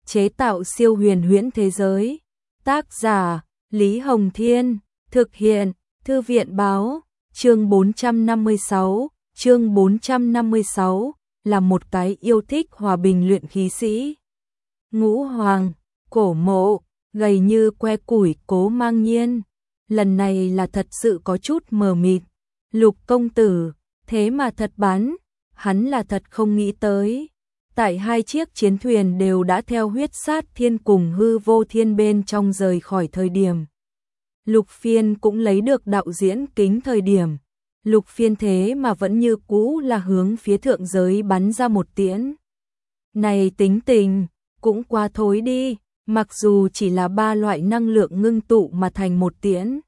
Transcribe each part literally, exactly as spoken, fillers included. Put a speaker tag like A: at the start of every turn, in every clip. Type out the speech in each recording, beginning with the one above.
A: chế tạo siêu huyền huyễn thế giới. Tác giả Lý Hồng Thiên, thực hiện Thư viện Báo. Chương bốn trăm năm mươi sáu, chương bốn trăm năm mươi sáu là một cái yêu thích hòa bình luyện khí sĩ. Ngũ Hoàng, cổ mộ, gầy như que củi Cố Mang Nhiên, lần này là thật sự có chút mờ mịt. Lục công tử, thế mà thật bắn, hắn là thật không nghĩ tới. Tại hai chiếc chiến thuyền đều đã theo huyết sát thiên cùng hư vô thiên bên trong rời khỏi thời điểm. Lục Phiên cũng lấy được đạo diễn kính thời điểm. Lục Phiên thế mà vẫn như cũ là hướng phía thượng giới bắn ra một tiễn. Này tính tình, cũng quá thối đi, mặc dù chỉ là ba loại năng lượng ngưng tụ mà thành một tiễn.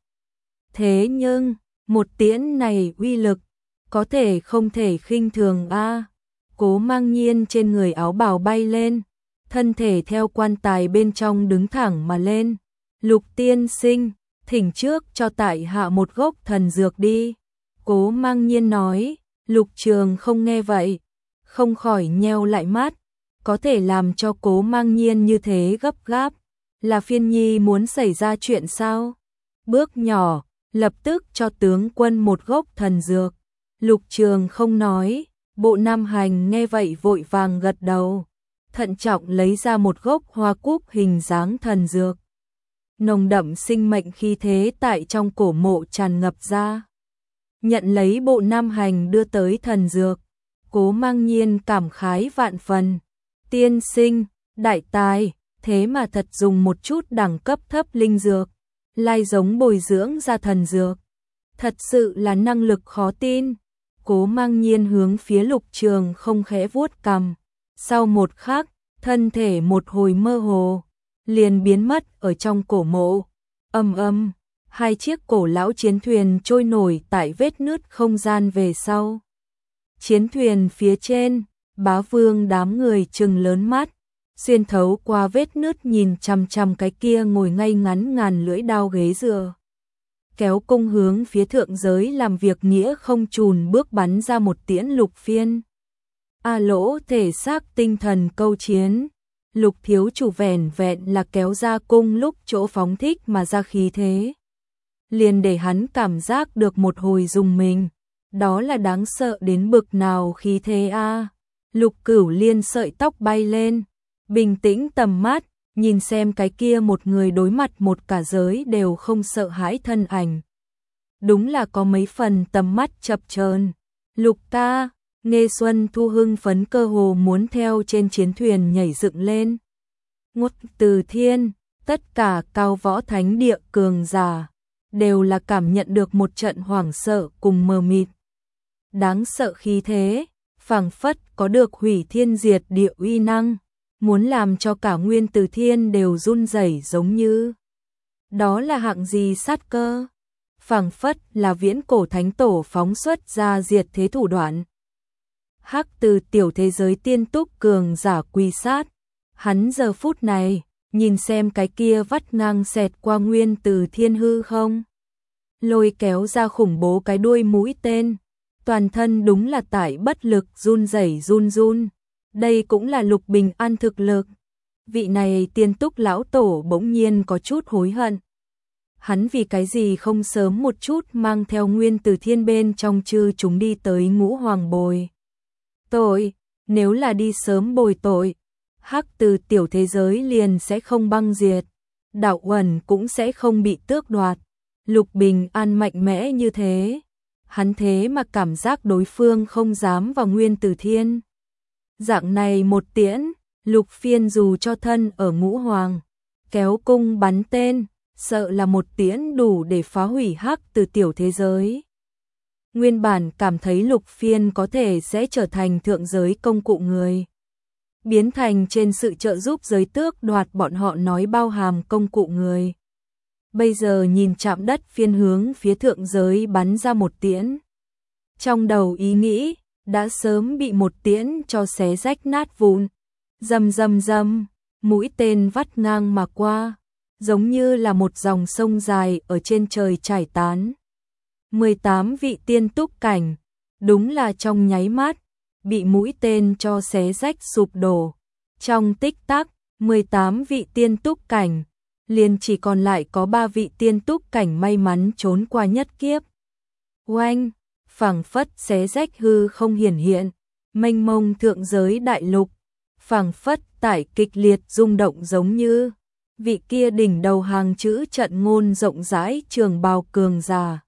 A: Thế nhưng, một tiễn này uy lực, có thể không thể khinh thường a. Cố Mang Nhiên trên người áo bào bay lên, thân thể theo quan tài bên trong đứng thẳng mà lên. Lục tiên sinh, thỉnh trước cho tại hạ một gốc thần dược đi. Cố Mang Nhiên nói. Lục Trường không nghe vậy, không khỏi nheo lại mắt. Có thể làm cho Cố Mang Nhiên như thế gấp gáp, là Phiên Nhi muốn xảy ra chuyện sao? Bước nhỏ, lập tức cho tướng quân một gốc thần dược. Lục Trường không nói. Bộ Nam Hành nghe vậy vội vàng gật đầu, thận trọng lấy ra một gốc hoa cúc hình dáng thần dược. Nồng đậm sinh mệnh khí thế tại trong cổ mộ tràn ngập ra. Nhận lấy Bộ Nam Hành đưa tới thần dược, Cố Mang Nhiên cảm khái vạn phần. Tiên sinh, đại tài, thế mà thật dùng một chút đẳng cấp thấp linh dược, lai giống bồi dưỡng ra thần dược. Thật sự là năng lực khó tin. Cố Mang Nhiên hướng phía Lục Trường không khẽ vuốt cằm. Sau một khắc, thân thể một hồi mơ hồ, liền biến mất ở trong cổ mộ. Ầm ầm, hai chiếc cổ lão chiến thuyền trôi nổi tại vết nứt không gian về sau. Chiến thuyền phía trên, Bá Vương đám người trừng lớn mắt, xuyên thấu qua vết nứt nhìn chằm chằm cái kia ngồi ngay ngắn ngàn lưỡi đao ghế dựa. Kéo cung hướng phía thượng giới làm việc nghĩa không chùn bước bắn ra một tiễn Lục Phiên. A lỗ thể xác tinh thần câu chiến, Lục thiếu chủ vẻn vẹn là kéo ra cung lúc chỗ phóng thích mà ra khí thế, liền để hắn cảm giác được một hồi dùng mình, đó là đáng sợ đến bực nào khí thế a. Lục Cửu Liên sợi tóc bay lên, bình tĩnh tầm mắt, nhìn xem cái kia một người đối mặt một cả giới đều không sợ hãi thân ảnh. Đúng là có mấy phần tầm mắt chập chờn. Lục ca, Nghe Xuân Thu hưng phấn cơ hồ muốn theo trên chiến thuyền nhảy dựng lên. Ngút từ thiên, tất cả cao võ thánh địa cường giả, đều là cảm nhận được một trận hoảng sợ cùng mờ mịt. Đáng sợ khí thế, phảng phất có được hủy thiên diệt địa uy năng, muốn làm cho cả nguyên từ thiên đều run rẩy giống như. Đó là hạng gì sát cơ? Phảng phất là viễn cổ thánh tổ phóng xuất ra diệt thế thủ đoạn. Hắc từ tiểu thế giới tiên túc cường giả quy sát, hắn giờ phút này, nhìn xem cái kia vắt ngang xẹt qua nguyên từ thiên hư không. Lôi kéo ra khủng bố cái đuôi mũi tên, toàn thân đúng là tại bất lực run rẩy run run. Đây cũng là Lục Bình An thực lực. Vị này tiên túc lão tổ bỗng nhiên có chút hối hận. Hắn vì cái gì không sớm một chút mang theo nguyên từ thiên bên trong chư chúng đi tới Ngũ Hoàng bồi tội, nếu là đi sớm bồi tội, hắc từ tiểu thế giới liền sẽ không băng diệt, đạo uẩn cũng sẽ không bị tước đoạt. Lục Bình An mạnh mẽ như thế, hắn thế mà cảm giác đối phương không dám vào nguyên từ thiên. Dạng này một tiễn, Lục Phiên dù cho thân ở Ngũ Hoàng, kéo cung bắn tên, sợ là một tiễn đủ để phá hủy hắc từ tiểu thế giới. Nguyên bản cảm thấy Lục Phiên có thể sẽ trở thành thượng giới công cụ người, biến thành trên sự trợ giúp giới tước đoạt bọn họ nói bao hàm công cụ người. Bây giờ nhìn chạm đất Phiên hướng phía thượng giới bắn ra một tiễn. Trong đầu ý nghĩ, đã sớm bị một tiễn cho xé rách nát vụn. Rầm rầm rầm, mũi tên vắt ngang mà qua, giống như là một dòng sông dài ở trên trời trải tán. mười tám vị tiên túc cảnh, đúng là trong nháy mắt, bị mũi tên cho xé rách sụp đổ. Trong tích tắc, mười tám vị tiên túc cảnh, liền chỉ còn lại có ba vị tiên túc cảnh may mắn trốn qua nhất kiếp. Oanh, phảng phất xé rách hư không hiển hiện, mênh mông thượng giới đại lục, phảng phất tải kịch liệt rung động giống như vị kia đỉnh đầu hàng chữ trận ngôn rộng rãi trường bào cường già.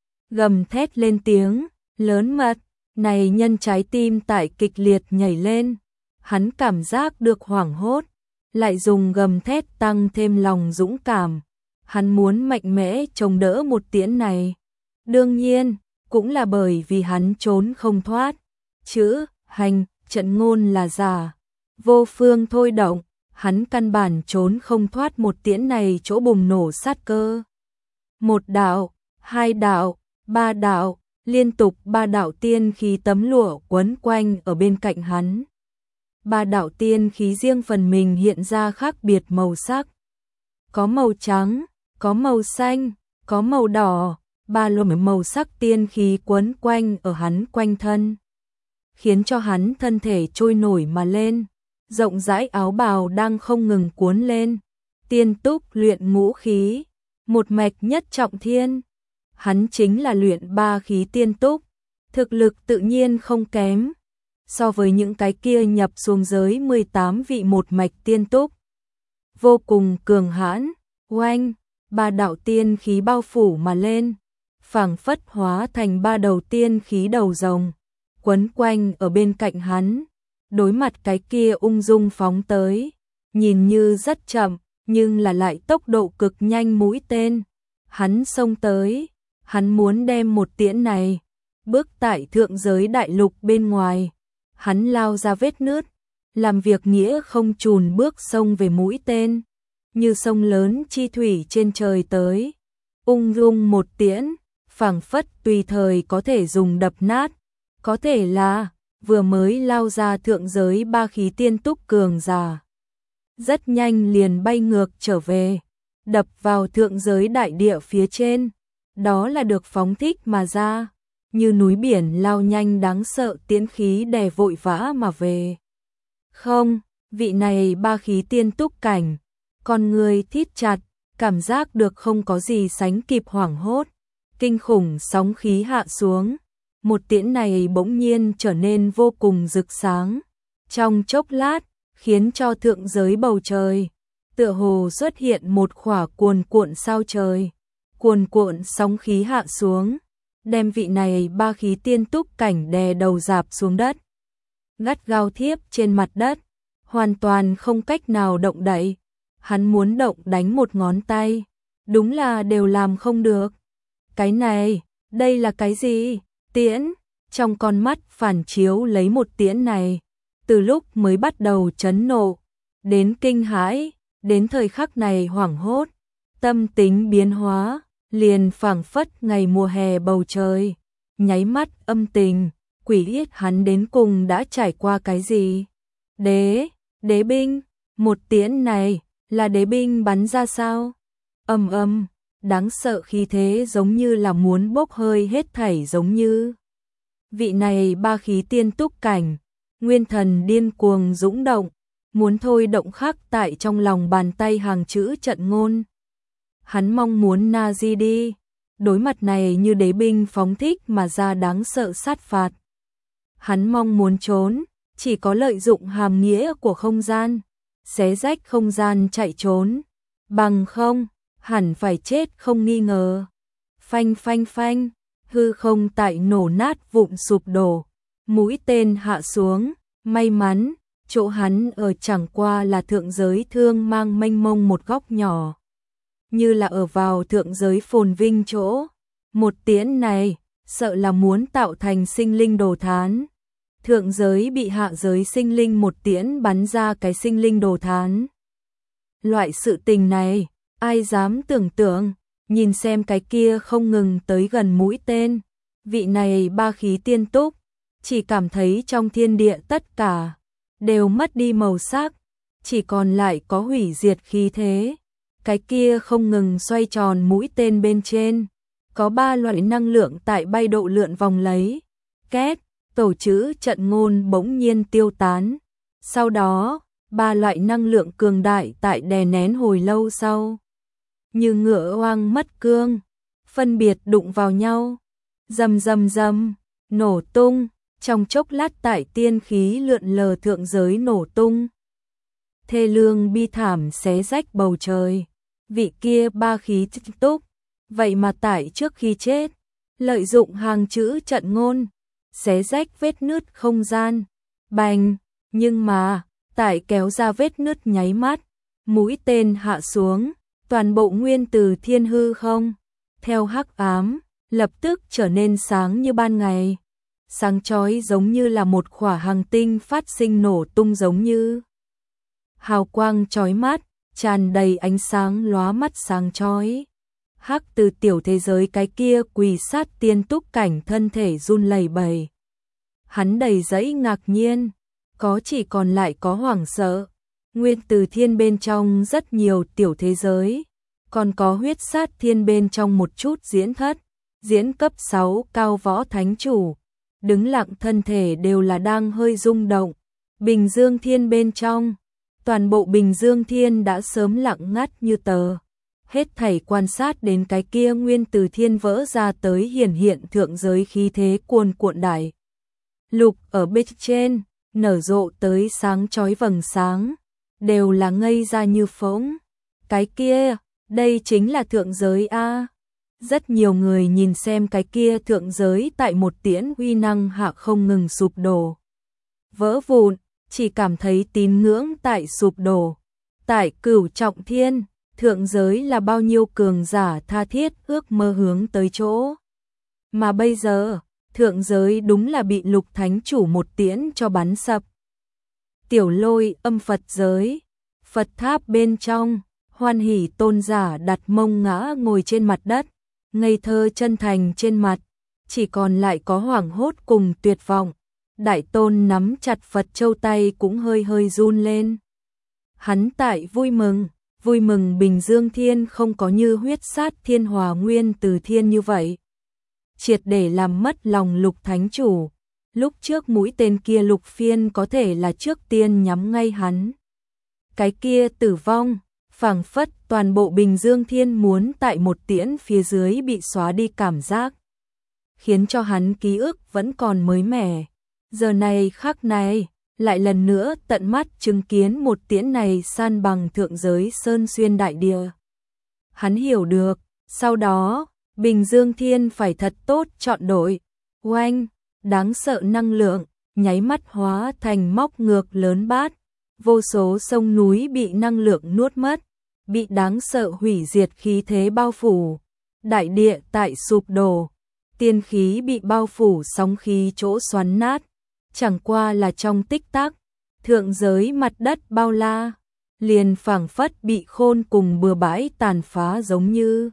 A: Gầm thét lên tiếng, lớn mật, này nhân trái tim tải kịch liệt nhảy lên, hắn cảm giác được hoảng hốt, lại dùng gầm thét tăng thêm lòng dũng cảm, hắn muốn mạnh mẽ chống đỡ một tiễn này. Đương nhiên, cũng là bởi vì hắn trốn không thoát, chữ, hành, trận ngôn là giả, vô phương thôi động, hắn căn bản trốn không thoát một tiễn này chỗ bùng nổ sát cơ. Một đạo, hai đạo, ba đạo, liên tục ba đạo tiên khí tấm lụa quấn quanh ở bên cạnh hắn. Ba đạo tiên khí riêng phần mình hiện ra khác biệt màu sắc. Có màu trắng, có màu xanh, có màu đỏ, ba luồng màu sắc tiên khí quấn quanh ở hắn quanh thân, khiến cho hắn thân thể trôi nổi mà lên, rộng rãi áo bào đang không ngừng cuốn lên, tiên túc luyện ngũ khí, một mạch nhất trọng thiên. Hắn chính là luyện ba khí tiên túc, thực lực tự nhiên không kém so với những cái kia nhập xuống giới mười tám vị một mạch tiên túc. Vô cùng cường hãn, oanh, ba đạo tiên khí bao phủ mà lên, phảng phất hóa thành ba đầu tiên khí đầu rồng, quấn quanh ở bên cạnh hắn, đối mặt cái kia ung dung phóng tới, nhìn như rất chậm, nhưng là lại tốc độ cực nhanh mũi tên. Hắn xông tới, hắn muốn đem một tiễn này bước tại thượng giới đại lục bên ngoài. Hắn lao ra vết nứt, làm việc nghĩa không chùn bước xông về mũi tên, như sông lớn chi thủy trên trời tới, ung dung một tiễn, phảng phất tùy thời có thể dùng đập nát, có thể là vừa mới lao ra thượng giới ba khí tiên túc cường giả, rất nhanh liền bay ngược trở về, đập vào thượng giới đại địa phía trên, đó là được phóng thích mà ra, như núi biển lao nhanh đáng sợ tiễn khí đè vội vã mà về. Không, vị này ba khí tiên túc cảnh, con người thít chặt, cảm giác được không có gì sánh kịp hoảng hốt, kinh khủng sóng khí hạ xuống, một tiễn này bỗng nhiên trở nên vô cùng rực sáng, trong chốc lát, khiến cho thượng giới bầu trời, tựa hồ xuất hiện một khỏa cuồn cuộn sao trời, cuồn cuộn sóng khí hạ xuống, đem vị này ba khí tiên túc cảnh đè đầu rạp xuống đất, gắt gao thiếp trên mặt đất, hoàn toàn không cách nào động đậy. Hắn muốn động đánh một ngón tay, đúng là đều làm không được. Cái này, đây là cái gì? Tiễn, trong con mắt phản chiếu lấy một tiễn này, từ lúc mới bắt đầu chấn nộ, đến kinh hãi, đến thời khắc này hoảng hốt, tâm tính biến hóa, liền phảng phất ngày mùa hè bầu trời, nháy mắt âm tình, quỷ yết hắn đến cùng đã trải qua cái gì? Đế, đế binh, một tiễn này, là đế binh bắn ra sao? Ầm ầm, đáng sợ khí thế giống như là muốn bốc hơi hết thảy giống như. Vị này ba khí tiên túc cảnh, nguyên thần điên cuồng dũng động, muốn thôi động khắc tại trong lòng bàn tay hàng chữ trận ngôn. Hắn mong muốn na di đi, đối mặt này như đế binh phóng thích mà ra đáng sợ sát phạt. Hắn mong muốn trốn, chỉ có lợi dụng hàm nghĩa của không gian, xé rách không gian chạy trốn, bằng không, hẳn phải chết không nghi ngờ. Phanh phanh phanh, hư không tại nổ nát vụn sụp đổ, mũi tên hạ xuống, may mắn, chỗ hắn ở chẳng qua là thượng giới thương mang mênh mông một góc nhỏ, như là ở vào thượng giới phồn vinh chỗ. Một tiễn này, sợ là muốn tạo thành sinh linh đồ thán. Thượng giới bị hạ giới sinh linh một tiễn bắn ra cái sinh linh đồ thán. Loại sự tình này, ai dám tưởng tượng, nhìn xem cái kia không ngừng tới gần mũi tên, vị này ba khí tiên túc, chỉ cảm thấy trong thiên địa tất cả đều mất đi màu sắc, chỉ còn lại có hủy diệt khí thế. Cái kia không ngừng xoay tròn mũi tên bên trên, có ba loại năng lượng tại bay độ lượn vòng lấy. Két, tổ chữ trận ngôn bỗng nhiên tiêu tán. Sau đó, ba loại năng lượng cường đại tại đè nén hồi lâu sau. Như ngựa oang mất cương, phân biệt đụng vào nhau, rầm rầm rầm, nổ tung, trong chốc lát tại tiên khí lượn lờ thượng giới nổ tung. Thê lương bi thảm xé rách bầu trời, vị kia ba khí túc, vậy mà tại trước khi chết, lợi dụng hàng chữ trận ngôn, xé rách vết nứt không gian, bành, nhưng mà, tại kéo ra vết nứt nháy mắt, mũi tên hạ xuống, toàn bộ nguyên từ thiên hư không, theo hắc ám, lập tức trở nên sáng như ban ngày. Sáng chói giống như là một khỏa hành tinh phát sinh nổ tung giống như. Hào quang chói mắt, tràn đầy ánh sáng lóa mắt sáng chói. Hắc từ tiểu thế giới cái kia quỳ sát tiên túc cảnh thân thể run lẩy bẩy. Hắn đầy dẫy ngạc nhiên, có chỉ còn lại có hoảng sợ. Nguyên từ thiên bên trong rất nhiều tiểu thế giới, còn có huyết sát thiên bên trong một chút diễn thất, diễn cấp sáu cao võ thánh chủ, đứng lặng thân thể đều là đang hơi rung động. Bình Dương thiên bên trong, toàn bộ Bình Dương thiên đã sớm lặng ngắt như tờ. Hết thảy quan sát đến cái kia nguyên từ thiên vỡ ra tới hiển hiện thượng giới khí thế cuồn cuộn đại. Lục ở bên trên, nở rộ tới sáng chói vầng sáng, đều là ngây ra như phỗng. Cái kia, đây chính là thượng giới a. Rất nhiều người nhìn xem cái kia thượng giới tại một tiễn uy năng hạ không ngừng sụp đổ. Vỡ vụn, chỉ cảm thấy tín ngưỡng tại sụp đổ. Tại cửu trọng thiên, thượng giới là bao nhiêu cường giả tha thiết ước mơ hướng tới chỗ. Mà bây giờ, thượng giới đúng là bị Lục Thánh Chủ một tiễn cho bắn sập. Tiểu Lôi âm Phật giới, Phật tháp bên trong, Hoan Hỷ tôn giả đặt mông ngã ngồi trên mặt đất, ngây thơ chân thành trên mặt, chỉ còn lại có hoảng hốt cùng tuyệt vọng. Đại tôn nắm chặt Phật châu tay cũng hơi hơi run lên. Hắn tại vui mừng, vui mừng Bình Dương thiên không có như huyết sát thiên hòa nguyên từ thiên như vậy. Triệt để làm mất lòng Lục Thánh Chủ. Lúc trước mũi tên kia Lục Phiên có thể là trước tiên nhắm ngay hắn. Cái kia tử vong, phảng phất toàn bộ Bình Dương thiên muốn tại một tiễn phía dưới bị xóa đi cảm giác. Khiến cho hắn ký ức vẫn còn mới mẻ. Giờ này khắc này, lại lần nữa tận mắt chứng kiến một tiễn này san bằng thượng giới sơn xuyên đại địa. Hắn hiểu được, sau đó, Bình Dương Thiên phải thật tốt chọn đội. Oanh, đáng sợ năng lượng, nháy mắt hóa thành móc ngược lớn bát. Vô số sông núi bị năng lượng nuốt mất, bị đáng sợ hủy diệt khí thế bao phủ. Đại địa tại sụp đổ, tiên khí bị bao phủ sóng khí chỗ xoắn nát. Chẳng qua là trong tích tắc, thượng giới mặt đất bao la, liền phảng phất bị khôn cùng bừa bãi tàn phá giống như.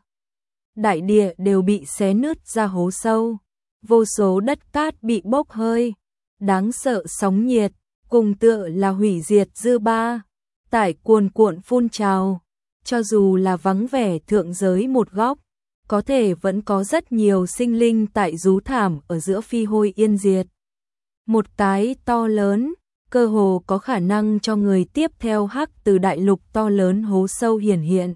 A: Đại địa đều bị xé nứt ra hố sâu, vô số đất cát bị bốc hơi, đáng sợ sóng nhiệt, cùng tựa là hủy diệt dư ba, tải cuồn cuộn phun trào, cho dù là vắng vẻ thượng giới một góc, có thể vẫn có rất nhiều sinh linh tại rú thảm ở giữa phi hôi yên diệt. Một cái to lớn, cơ hồ có khả năng cho người tiếp theo hắc từ đại lục to lớn hố sâu hiển hiện.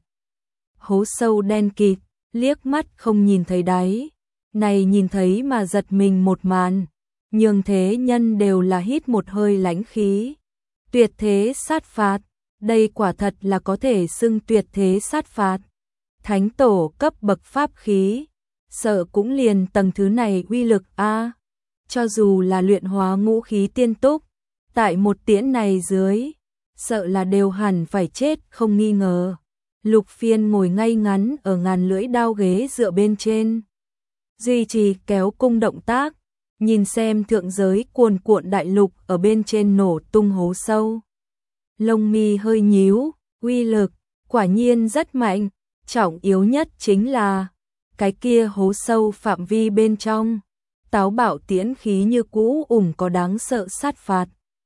A: Hố sâu đen kịt, liếc mắt không nhìn thấy đáy, này nhìn thấy mà giật mình một màn, nhường thế nhân đều là hít một hơi lãnh khí. Tuyệt thế sát phạt, đây quả thật là có thể xưng tuyệt thế sát phạt. Thánh tổ cấp bậc pháp khí, sợ cũng liền tầng thứ này uy lực a. Cho dù là luyện hóa ngũ khí tiên túc, tại một tiễn này dưới, sợ là đều hẳn phải chết không nghi ngờ. Lục Phiên ngồi ngay ngắn ở ngàn lưỡi đao ghế dựa bên trên, duy trì kéo cung động tác, nhìn xem thượng giới cuồn cuộn đại lục ở bên trên nổ tung hố sâu. Lông mi hơi nhíu, uy lực, quả nhiên rất mạnh, trọng yếu nhất chính là, cái kia hố sâu phạm vi bên trong. Táo bạo tiễn khí như cũ ủng có đáng sợ sát phạt.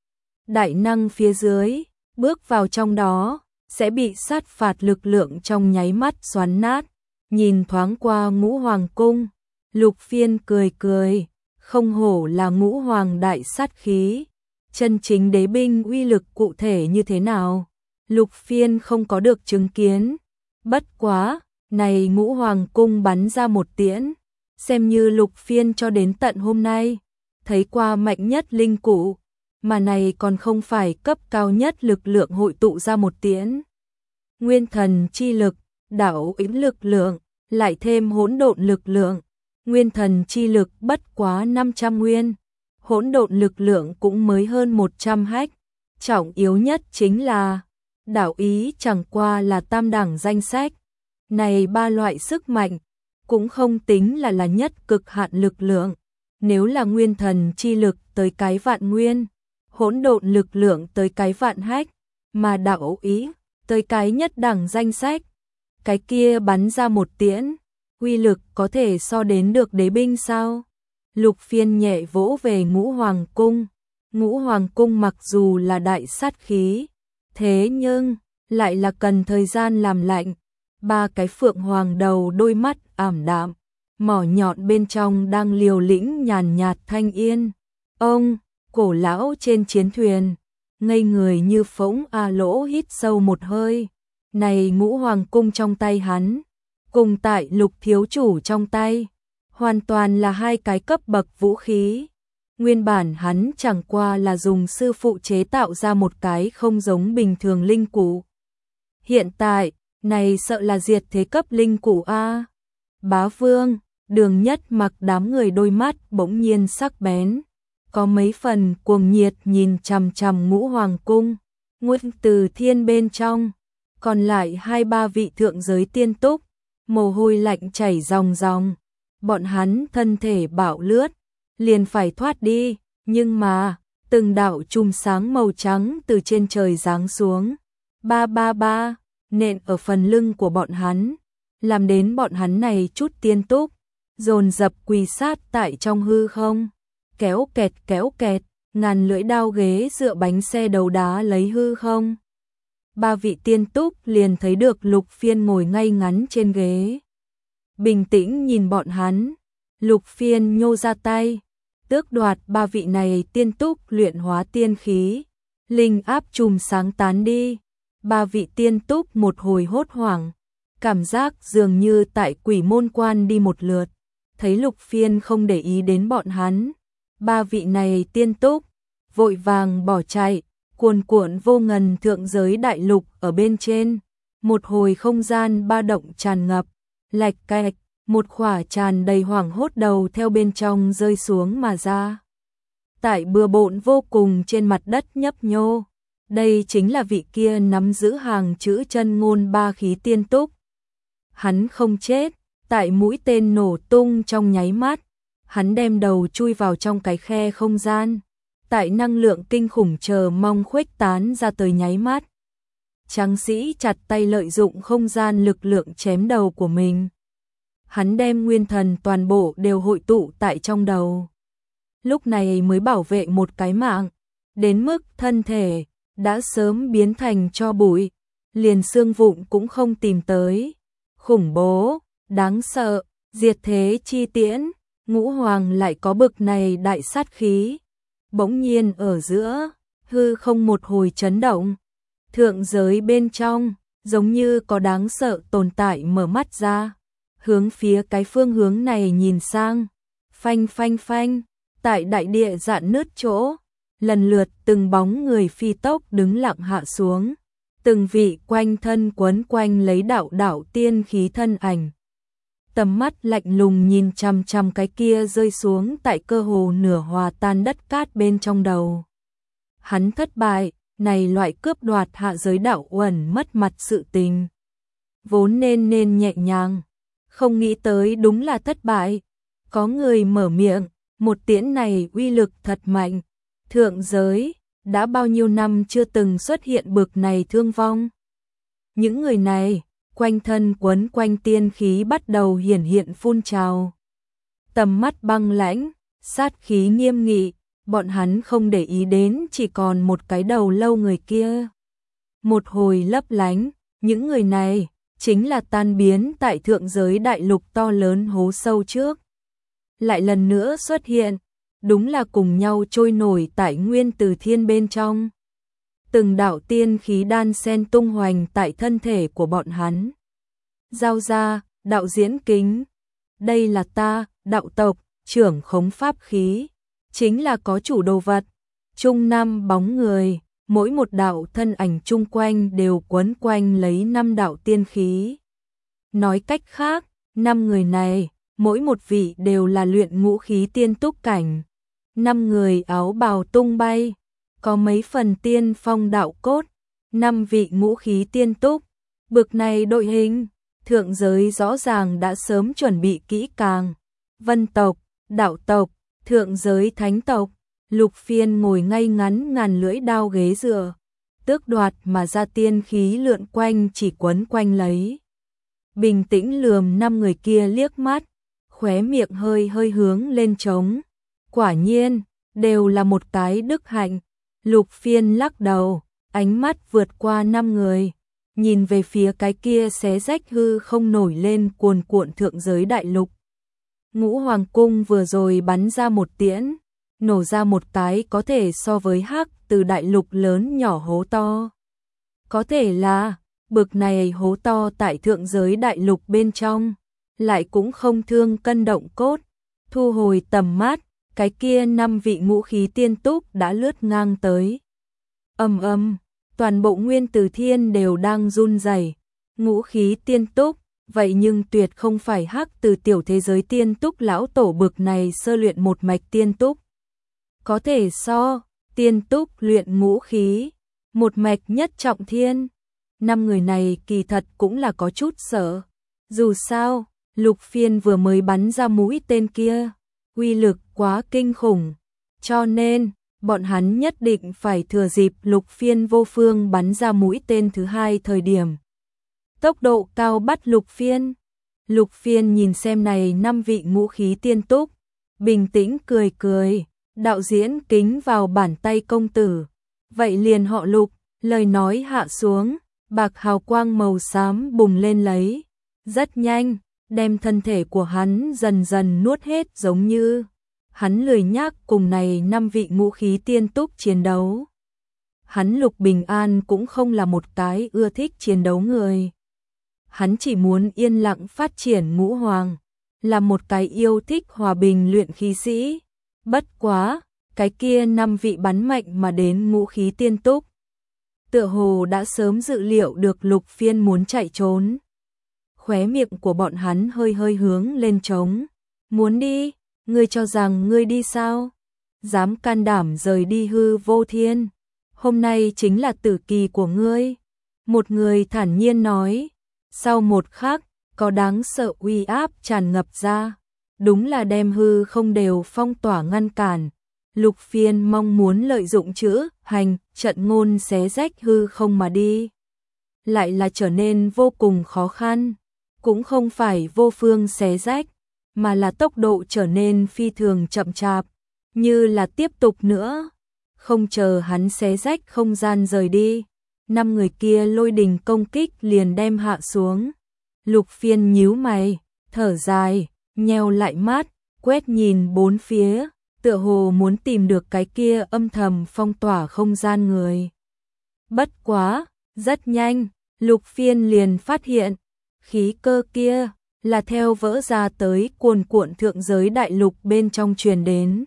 A: Đại năng phía dưới, bước vào trong đó, sẽ bị sát phạt lực lượng trong nháy mắt xoắn nát. Nhìn thoáng qua ngũ hoàng cung, Lục Phiên cười cười, không hổ là ngũ hoàng đại sát khí. chân chính đế binh uy lực cụ thể như thế nào, Lục Phiên không có được chứng kiến. Bất quá, này Ngũ Hoàng cung bắn ra một tiễn, xem như Lục Phiên cho đến tận hôm nay thấy qua mạnh nhất linh cụ, mà này còn không phải cấp cao nhất lực lượng hội tụ ra một tiễn. Nguyên thần chi lực, đạo ứng lực lượng, lại thêm hỗn độn lực lượng, nguyên thần chi lực bất quá năm trăm nguyên, hỗn độn lực lượng cũng mới hơn một trăm hách. Trọng yếu nhất chính là đạo ý chẳng qua là tam đẳng danh sách. Này ba loại sức mạnh cũng không tính là là nhất cực hạn lực lượng. Nếu là nguyên thần chi lực tới cái vạn nguyên, hỗn độn lực lượng tới cái vạn hách, mà đạo ý tới cái nhất đẳng danh sách, cái kia bắn ra một tiễn, uy lực có thể so đến được đế binh sao? Lục Phiên nhẹ vỗ về Ngũ Hoàng cung. Ngũ Hoàng cung mặc dù là đại sát khí, thế nhưng lại là cần thời gian làm lạnh. Ba cái phượng hoàng đầu đôi mắt ảm đạm, mỏ nhọn bên trong đang liều lĩnh nhàn nhạt thanh yên. Ông, cổ lão trên chiến thuyền, ngây người như phỗng a lỗ hít sâu một hơi. Này Ngũ Hoàng cung trong tay hắn, cùng tại Lục thiếu chủ trong tay, hoàn toàn là hai cái cấp bậc vũ khí. Nguyên bản hắn chẳng qua là dùng sư phụ chế tạo ra một cái không giống bình thường linh cụ. Hiện tại, này sợ là diệt thế cấp linh cụ a. Bá Vương, Đường Nhất Mặc đám người đôi mắt bỗng nhiên sắc bén, có mấy phần cuồng nhiệt nhìn chằm chằm Ngũ Hoàng cung. Nguyên Từ Thiên bên trong, còn lại hai ba vị thượng giới tiên túc, mồ hôi lạnh chảy ròng ròng. Bọn hắn thân thể bạo lướt, liền phải thoát đi, nhưng mà từng đạo chùm sáng màu trắng từ trên trời giáng xuống, ba ba ba, nện ở phần lưng của bọn hắn, làm đến bọn hắn này chút tiên túc dồn dập quỳ sát tại trong hư không. Kéo kẹt kéo kẹt, ngàn lưỡi đao ghế dựa bánh xe đầu đá lấy hư không. Ba vị tiên túc liền thấy được Lục Phiên ngồi ngay ngắn trên ghế, bình tĩnh nhìn bọn hắn. Lục Phiên nhô ra tay, tước đoạt ba vị này tiên túc luyện hóa tiên khí, linh áp chùm sáng tán đi. Ba vị tiên túc một hồi hốt hoảng, cảm giác dường như tại quỷ môn quan đi một lượt, thấy Lục Phiên không để ý đến bọn hắn. Ba vị này tiên túc vội vàng bỏ chạy, cuồn cuộn vô ngần thượng giới đại lục ở bên trên, một hồi không gian ba động tràn ngập, lạch cạch, một khỏa tràn đầy hoảng hốt đầu theo bên trong rơi xuống mà ra. Tại bừa bộn vô cùng trên mặt đất nhấp nhô, đây chính là vị kia nắm giữ hàng chữ chân ngôn ba khí tiên túc. Hắn không chết, tại mũi tên nổ tung trong nháy mắt, hắn đem đầu chui vào trong cái khe không gian, tại năng lượng kinh khủng chờ mong khuếch tán ra tới nháy mắt. Tráng sĩ chặt tay lợi dụng không gian lực lượng chém đầu của mình. Hắn đem nguyên thần toàn bộ đều hội tụ tại trong đầu. Lúc này mới bảo vệ một cái mạng, đến mức thân thể đã sớm biến thành tro bụi, liền xương vụn cũng không tìm tới. Khủng bố, đáng sợ, diệt thế chi tiễn, Ngũ Hoàng lại có bực này đại sát khí. Bỗng nhiên ở giữa, hư không một hồi chấn động. Thượng giới bên trong, giống như có đáng sợ tồn tại mở mắt ra, hướng phía cái phương hướng này nhìn sang. Phanh phanh phanh, tại đại địa rạn nứt chỗ, lần lượt từng bóng người phi tốc đứng lặng hạ xuống, từng vị quanh thân quấn quanh lấy đạo đạo tiên khí thân ảnh. Tầm mắt lạnh lùng nhìn chằm chằm cái kia rơi xuống tại cơ hồ nửa hòa tan đất cát bên trong đầu. Hắn thất bại, này loại cướp đoạt hạ giới đạo uẩn mất mặt sự tình. Vốn nên nên nhẹ nhàng, không nghĩ tới đúng là thất bại. Có người mở miệng, một tiễn này uy lực thật mạnh. Thượng giới, đã bao nhiêu năm chưa từng xuất hiện bực này thương vong. Những người này, quanh thân quấn quanh tiên khí bắt đầu hiển hiện phun trào. Tầm mắt băng lãnh, sát khí nghiêm nghị, bọn hắn không để ý đến chỉ còn một cái đầu lâu người kia. Một hồi lấp lánh, những người này chính là tan biến tại thượng giới đại lục to lớn hố sâu trước. Lại lần nữa xuất hiện, đúng là cùng nhau trôi nổi tại nguyên từ thiên bên trong. Từng đạo tiên khí đan xen tung hoành tại thân thể của bọn hắn. Giao ra, đạo diễn kính. Đây là ta, đạo tộc, trưởng khống pháp khí. Chính là có chủ đồ vật. Trung năm bóng người, mỗi một đạo thân ảnh chung quanh đều quấn quanh lấy năm đạo tiên khí. Nói cách khác, năm người này, mỗi một vị đều là luyện ngũ khí tiên túc cảnh. Năm người áo bào tung bay, có mấy phần tiên phong đạo cốt, năm vị ngũ khí tiên túc. Bực này đội hình, thượng giới rõ ràng đã sớm chuẩn bị kỹ càng. Vân tộc, đạo tộc, thượng giới thánh tộc, Lục Phiên ngồi ngay ngắn ngàn lưỡi đao ghế dựa, tước đoạt mà ra tiên khí lượn quanh chỉ quấn quanh lấy. Bình tĩnh lườm năm người kia liếc mắt, khóe miệng hơi hơi hướng lên trống. Quả nhiên, đều là một cái đức hạnh. Lục Phiên lắc đầu, ánh mắt vượt qua năm người, nhìn về phía cái kia xé rách hư không nổi lên cuồn cuộn thượng giới đại lục. Ngũ Hoàng Cung vừa rồi bắn ra một tiễn, nổ ra một cái có thể so với hắc từ đại lục lớn nhỏ hố to. Có thể là, bực này hố to tại thượng giới đại lục bên trong, lại cũng không thương cân động cốt. Thu hồi tầm mắt, cái kia năm vị ngũ khí tiên túc đã lướt ngang tới. Ầm ầm, toàn bộ nguyên từ thiên đều đang run rẩy. Ngũ khí tiên túc, vậy nhưng tuyệt không phải hắc từ tiểu thế giới tiên túc lão tổ bực này sơ luyện một mạch tiên túc. Có thể so, tiên túc luyện ngũ khí, một mạch nhất trọng thiên. Năm người này kỳ thật cũng là có chút sợ. Dù sao, Lục Phiên vừa mới bắn ra mũi tên kia, uy lực quá kinh khủng. Cho nên, bọn hắn nhất định phải thừa dịp Lục Phiên vô phương bắn ra mũi tên thứ hai thời điểm. Tốc độ cao bắt Lục Phiên. Lục Phiên nhìn xem này năm vị ngũ khí tiên túc, bình tĩnh cười cười, đạo diễn kính vào bàn tay công tử. Vậy liền họ Lục, lời nói hạ xuống, bạc hào quang màu xám bùng lên lấy. Rất nhanh, đem thân thể của hắn dần dần nuốt hết giống như. Hắn lười nhác cùng này năm vị ngũ khí tiên túc chiến đấu. Hắn Lục Bình An cũng không là một cái ưa thích chiến đấu người. Hắn chỉ muốn yên lặng phát triển ngũ hoàng, là một cái yêu thích hòa bình luyện khí sĩ. Bất quá, cái kia năm vị bắn mạnh mà đến ngũ khí tiên túc. Tựa hồ đã sớm dự liệu được Lục Phiên muốn chạy trốn. Khóe miệng của bọn hắn hơi hơi hướng lên trống. Muốn đi, ngươi cho rằng ngươi đi sao? Dám can đảm rời đi hư vô thiên. Hôm nay chính là tử kỳ của ngươi. Một người thản nhiên nói. Sau một khắc, có đáng sợ uy áp tràn ngập ra. Đúng là đem hư không đều phong tỏa ngăn cản. Lục Phiên mong muốn lợi dụng chữ hành trận ngôn xé rách hư không mà đi. Lại là trở nên vô cùng khó khăn. Cũng không phải vô phương xé rách, mà là tốc độ trở nên phi thường chậm chạp. Như là tiếp tục nữa. Không chờ hắn xé rách không gian rời đi. Năm người kia lôi đình công kích liền đem hạ xuống. Lục Phiên nhíu mày, thở dài, nheo lại mắt, quét nhìn bốn phía, tựa hồ muốn tìm được cái kia âm thầm phong tỏa không gian người. Bất quá, rất nhanh, Lục Phiên liền phát hiện, khí cơ kia là theo vỡ ra tới cuồn cuộn thượng giới đại lục bên trong truyền đến.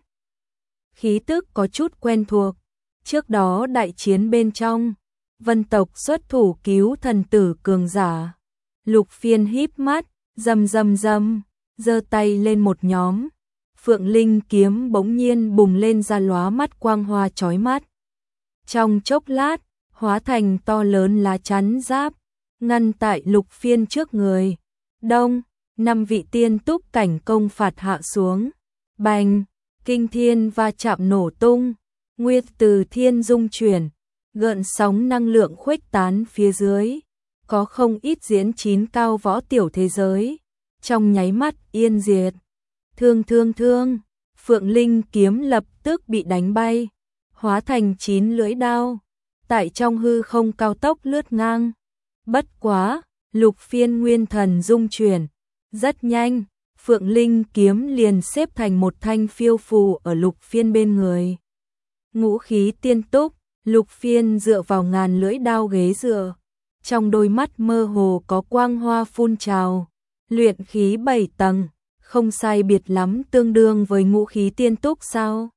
A: Khí tức có chút quen thuộc, trước đó đại chiến bên trong, Vân tộc xuất thủ cứu thần tử cường giả. Lục Phiên híp mắt, rầm rầm rầm, giơ tay lên một nhóm. Phượng Linh kiếm bỗng nhiên bùng lên ra lóa mắt quang hoa chói mắt. Trong chốc lát, hóa thành to lớn lá chắn giáp, ngăn tại Lục Phiên trước người. Đông, năm vị tiên túc cảnh công phạt hạ xuống. Bành, kinh thiên va chạm nổ tung, nguyên từ thiên dung chuyển, gợn sóng năng lượng khuếch tán phía dưới. Có không ít diễn chín cao võ tiểu thế giới, trong nháy mắt yên diệt. Thương thương thương, Phượng Linh kiếm lập tức bị đánh bay, hóa thành chín lưỡi đao, tại trong hư không cao tốc lướt ngang. Bất quá, Lục Phiên nguyên thần dung chuyển, rất nhanh, Phượng Linh kiếm liền xếp thành một thanh phiêu phù ở Lục Phiên bên người. Ngũ khí tiên túc, Lục Phiên dựa vào ngàn lưỡi đao ghế dựa, trong đôi mắt mơ hồ có quang hoa phun trào, luyện khí bảy tầng, không sai biệt lắm tương đương với ngũ khí tiên túc sao?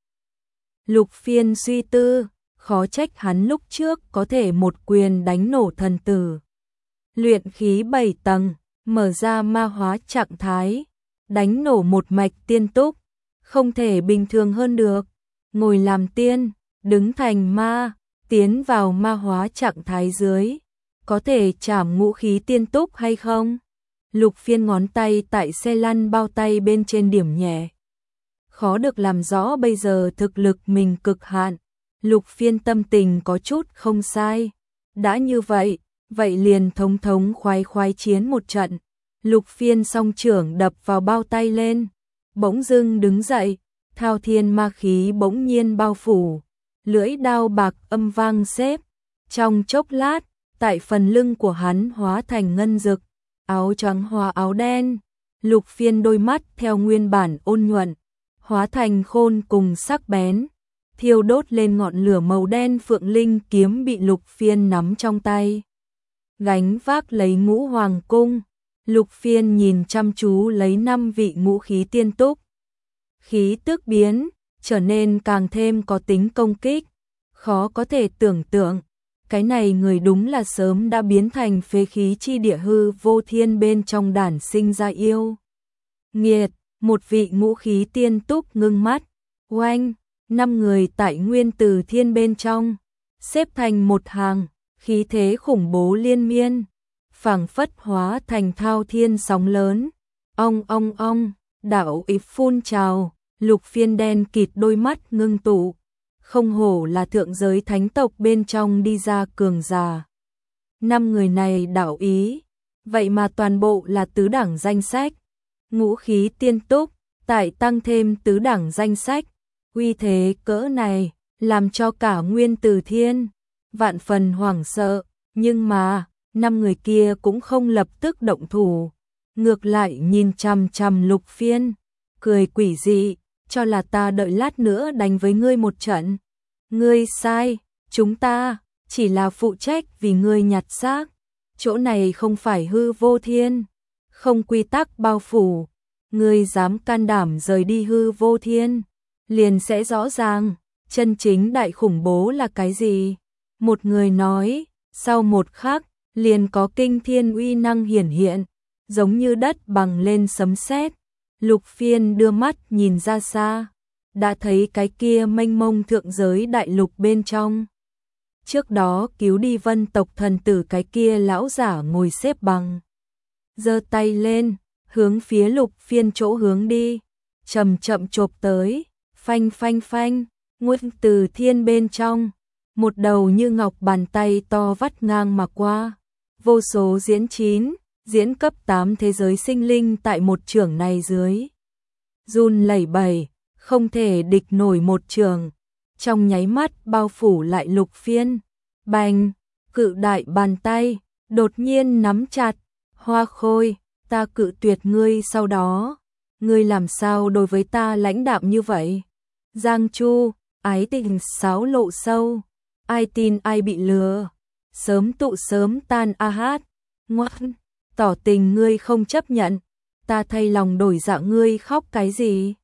A: Lục Phiên suy tư, khó trách hắn lúc trước có thể một quyền đánh nổ thần tử. Luyện khí bảy tầng, mở ra ma hóa trạng thái, đánh nổ một mạch tiên túc, không thể bình thường hơn được. Ngồi làm tiên, đứng thành ma, tiến vào ma hóa trạng thái dưới, có thể chảm ngũ khí tiên túc hay không? Lục Phiên ngón tay tại xe lăn bao tay bên trên điểm nhẹ. Khó được làm rõ bây giờ thực lực mình cực hạn. Lục Phiên tâm tình có chút không sai. Đã như vậy, vậy liền thống thống khoái khoái chiến một trận. Lục Phiên song trưởng đập vào bao tay lên, bỗng dưng đứng dậy, thao thiên ma khí bỗng nhiên bao phủ, lưỡi đao bạc âm vang xếp. Trong chốc lát, tại phần lưng của hắn hóa thành ngân dực, áo trắng hóa áo đen. Lục Phiên đôi mắt theo nguyên bản ôn nhuận, hóa thành khôn cùng sắc bén, thiêu đốt lên ngọn lửa màu đen. Phượng Linh kiếm bị Lục Phiên nắm trong tay, gánh vác lấy ngũ hoàng cung. Lục Phiên nhìn chăm chú lấy năm vị ngũ khí tiên túc, khí tức biến, trở nên càng thêm có tính công kích, khó có thể tưởng tượng. Cái này người đúng là sớm đã biến thành phế khí chi địa hư vô thiên bên trong đản sinh ra yêu nghiệt. Một vị ngũ khí tiên túc ngưng mắt, oanh, năm người tại nguyên từ thiên bên trong, xếp thành một hàng, khí thế khủng bố liên miên, phảng phất hóa thành thao thiên sóng lớn. Ong ong ong, đạo ý phun trào. Lục Phiên đen kịt đôi mắt ngưng tụ, không hổ là thượng giới thánh tộc bên trong đi ra cường giả. Năm người này đạo ý, vậy mà toàn bộ là tứ đẳng danh sách. Ngũ khí tiên túc, tại tăng thêm tứ đẳng danh sách, uy thế cỡ này, làm cho cả nguyên từ thiên vạn phần hoảng sợ. Nhưng mà, năm người kia cũng không lập tức động thủ, ngược lại nhìn chằm chằm Lục Phiên, cười quỷ dị, cho là ta đợi lát nữa đánh với ngươi một trận. Ngươi sai, chúng ta chỉ là phụ trách vì ngươi nhặt xác. Chỗ này không phải hư vô thiên, không quy tắc bao phủ. Ngươi dám can đảm rời đi hư vô thiên, liền sẽ rõ ràng chân chính đại khủng bố là cái gì. Một người nói, sau một khắc liền có kinh thiên uy năng hiển hiện, giống như đất bằng lên sấm sét. Lục Phiên đưa mắt nhìn ra xa, đã thấy cái kia mênh mông thượng giới đại lục bên trong. Trước đó cứu đi Vân tộc thần tử cái kia lão giả ngồi xếp bằng, giơ tay lên, hướng phía Lục Phiên chỗ hướng đi, chậm chậm chộp tới, phanh phanh phanh, nguyên từ thiên bên trong, một đầu như ngọc bàn tay to vắt ngang mà qua, vô số diễn chín, diễn cấp tám thế giới sinh linh tại một chưởng này dưới run lẩy bẩy, không thể địch nổi một trường, trong nháy mắt bao phủ lại Lục Phiên. Bành, cự đại bàn tay đột nhiên nắm chặt. Hoa Khôi, ta cự tuyệt ngươi, sau đó ngươi làm sao đối với ta lãnh đạm như vậy? Giang Chu, ái tình sáo lộ sâu, ai tin ai bị lừa, sớm tụ sớm tan a hát. Ngoan, tỏ tình ngươi không chấp nhận, ta thay lòng đổi dạ, ngươi khóc cái gì?